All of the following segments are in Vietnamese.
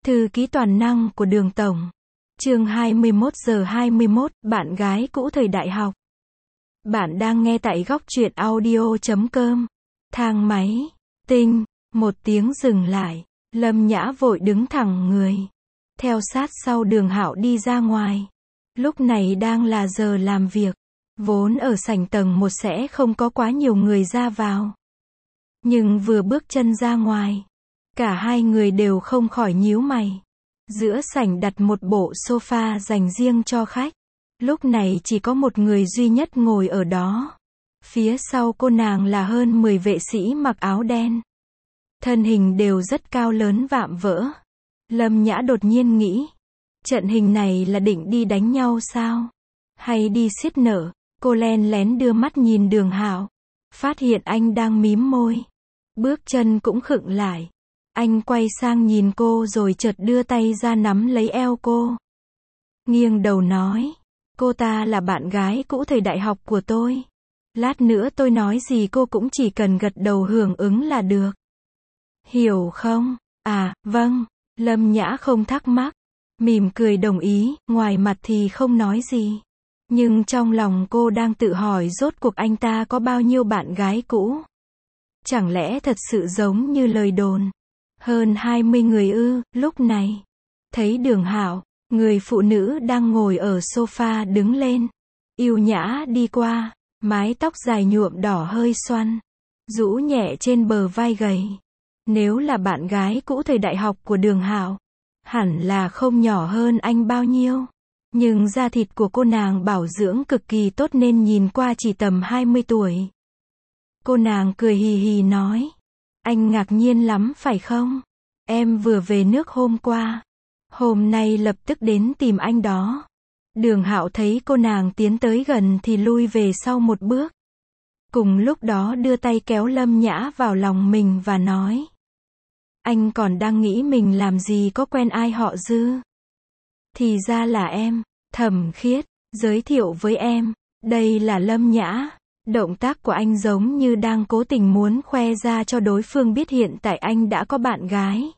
Thư ký toàn năng của Đường Tổng. Chương 21:21, bạn gái cũ thời đại học. Bạn đang nghe tại góc truyện audio.com. Thang máy. Tinh. Một tiếng dừng lại. Lâm Nhã vội đứng thẳng người. Theo sát sau Đường Hạo đi ra ngoài. Lúc này đang là giờ làm việc. Vốn ở sảnh tầng 1 sẽ không có quá nhiều người ra vào. Nhưng vừa bước chân ra ngoài, cả hai người đều không khỏi nhíu mày. Giữa sảnh đặt một bộ sofa dành riêng cho khách. Lúc này chỉ có một người duy nhất ngồi ở đó. Phía sau cô nàng là hơn 10 vệ sĩ mặc áo đen. Thân hình đều rất cao lớn vạm vỡ. Lâm Nhã đột nhiên nghĩ, trận hình này là định đi đánh nhau sao? Hay đi xiết nở? Cô len lén đưa mắt nhìn Đường Hạo. Phát hiện anh đang mím môi. Bước chân cũng khựng lại. Anh quay sang nhìn cô rồi chợt đưa tay ra nắm lấy eo cô. Nghiêng đầu nói, cô ta là bạn gái cũ thời đại học của tôi. Lát nữa tôi nói gì cô cũng chỉ cần gật đầu hưởng ứng là được. Hiểu không? À, vâng. Lâm Nhã không thắc mắc. Mỉm cười đồng ý, ngoài mặt thì không nói gì. Nhưng trong lòng cô đang tự hỏi rốt cuộc anh ta có bao nhiêu bạn gái cũ. Chẳng lẽ thật sự giống như lời đồn? Hơn 20 người ư? Lúc này, thấy Đường Hạo, người phụ nữ đang ngồi ở sofa đứng lên. Yêu nhã đi qua, mái tóc dài nhuộm đỏ hơi xoăn, rũ nhẹ trên bờ vai gầy. Nếu là bạn gái cũ thời đại học của Đường Hạo, hẳn là không nhỏ hơn anh bao nhiêu. Nhưng da thịt của cô nàng bảo dưỡng cực kỳ tốt nên nhìn qua chỉ tầm 20 tuổi. Cô nàng cười hì hì nói, anh ngạc nhiên lắm phải không? Em vừa về nước hôm qua. Hôm nay lập tức đến tìm anh đó. Đường Hạo thấy cô nàng tiến tới gần thì lui về sau một bước. Cùng lúc đó đưa tay kéo Lâm Nhã vào lòng mình và nói, anh còn đang nghĩ mình làm gì có quen ai họ Dư. Thì ra là em, Thẩm Khiết, giới thiệu với em, đây là Lâm Nhã. Động tác của anh giống như đang cố tình muốn khoe ra cho đối phương biết hiện tại anh đã có bạn gái.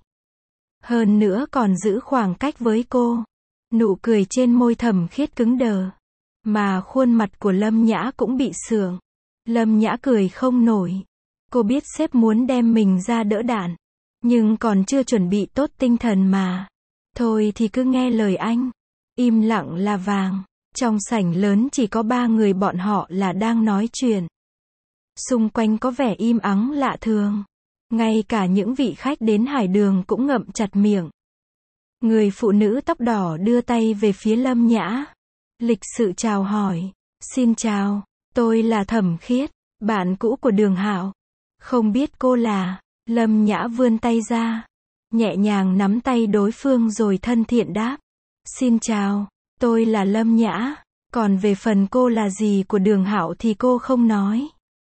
Hơn nữa còn giữ khoảng cách với cô. Nụ cười trên môi Thẩm Khiết cứng đờ. Mà khuôn mặt của Lâm Nhã cũng bị sượng. Lâm Nhã cười không nổi. Cô biết sếp muốn đem mình ra đỡ đạn. Nhưng còn chưa chuẩn bị tốt tinh thần mà. Thôi thì cứ nghe lời anh. Im lặng là vàng. Trong sảnh lớn chỉ có 3 người bọn họ là đang nói chuyện. Xung quanh có vẻ im ắng lạ thường. Ngay cả những vị khách đến Hải Đường cũng ngậm chặt miệng. Người phụ nữ tóc đỏ đưa tay về phía Lâm Nhã. Lịch sự chào hỏi. Xin chào, tôi là Thẩm Khiết, bạn cũ của Đường Hạo. Không biết cô là... Lâm Nhã vươn tay ra. Nhẹ nhàng nắm tay đối phương rồi thân thiện đáp. Xin chào, tôi là Lâm Nhã. Còn về phần cô là gì của Đường Hạo thì cô không nói.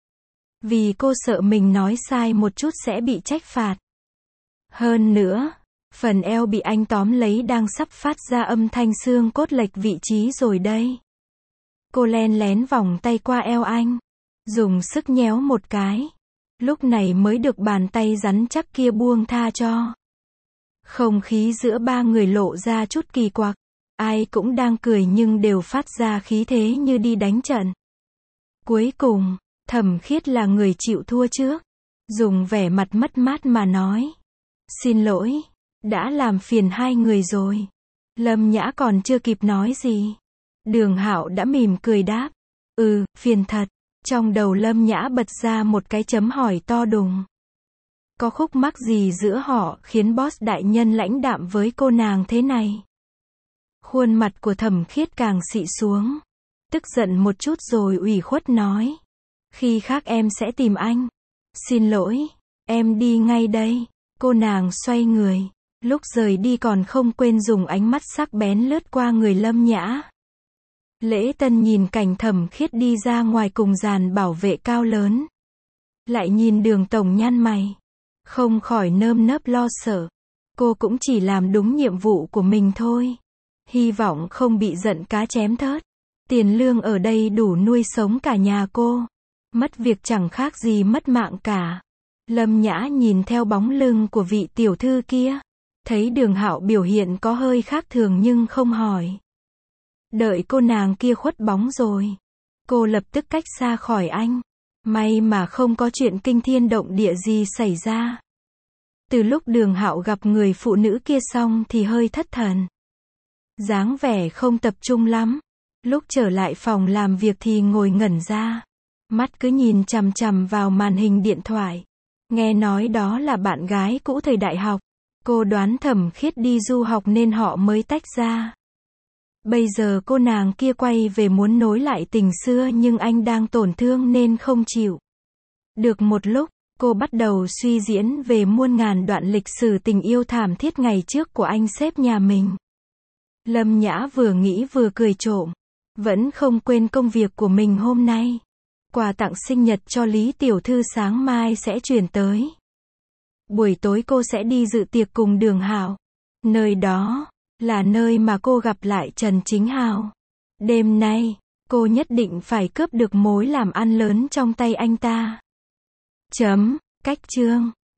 Vì cô sợ mình nói sai một chút sẽ bị trách phạt. Hơn nữa, phần eo bị anh tóm lấy đang sắp phát ra âm thanh xương cốt lệch vị trí rồi đây. Cô len lén vòng tay qua eo anh. Dùng sức nhéo một cái. Lúc này mới được bàn tay rắn chắc kia buông tha cho. Không khí giữa 3 người lộ ra chút kỳ quặc. Ai cũng đang cười nhưng đều phát ra khí thế như đi đánh trận. Cuối cùng, Thẩm Khiết là người chịu thua trước. Dùng vẻ mặt mất mát mà nói. Xin lỗi, đã làm phiền hai người rồi. Lâm Nhã còn chưa kịp nói gì. Đường Hạo đã mỉm cười đáp. Phiền thật. Trong đầu Lâm Nhã bật ra một cái chấm hỏi to đùng. Có khúc mắc gì giữa họ khiến boss đại nhân lãnh đạm với cô nàng thế này? Khuôn mặt của Thẩm Khiết càng xị xuống. Tức giận một chút rồi ủy khuất nói. Khi khác em sẽ tìm anh. Xin lỗi, em đi ngay đây. Cô nàng xoay người. Lúc rời đi còn không quên dùng ánh mắt sắc bén lướt qua người Lâm Nhã. Lễ Tân nhìn cảnh Thẩm Khiết đi ra ngoài cùng dàn bảo vệ cao lớn. Lại nhìn Đường Tổng nhăn mày. Không khỏi nơm nớp lo sợ. Cô cũng chỉ làm đúng nhiệm vụ của mình thôi. Hy vọng không bị giận cá chém thớt. Tiền lương ở đây đủ nuôi sống cả nhà cô. Mất việc chẳng khác gì mất mạng cả. Lâm Nhã nhìn theo bóng lưng của vị tiểu thư kia. Thấy Đường Hạo biểu hiện có hơi khác thường nhưng không hỏi. Đợi cô nàng kia khuất bóng rồi, cô lập tức cách xa khỏi anh. May mà không có chuyện kinh thiên động địa gì xảy ra. Từ lúc Đường Hạo gặp người phụ nữ kia xong thì hơi thất thần. Dáng vẻ không tập trung lắm. Lúc trở lại phòng làm việc thì ngồi ngẩn ra. Mắt cứ nhìn chằm chằm vào màn hình điện thoại. Nghe nói đó là bạn gái cũ thời đại học. Cô đoán Thẩm Khiết đi du học nên họ mới tách ra. Bây giờ cô nàng kia quay về muốn nối lại tình xưa nhưng anh đang tổn thương nên không chịu. Được một lúc, cô bắt đầu suy diễn về muôn ngàn đoạn lịch sử tình yêu thảm thiết ngày trước của anh sếp nhà mình. Lâm Nhã vừa nghĩ vừa cười trộm. Vẫn không quên công việc của mình hôm nay. Quà tặng sinh nhật cho Lý Tiểu Thư sáng mai sẽ chuyển tới. Buổi tối cô sẽ đi dự tiệc cùng Đường Hạo. Nơi đó là nơi mà cô gặp lại Trần Chính Hào. Đêm nay, cô nhất định phải cướp được mối làm ăn lớn trong tay anh ta. Cách chương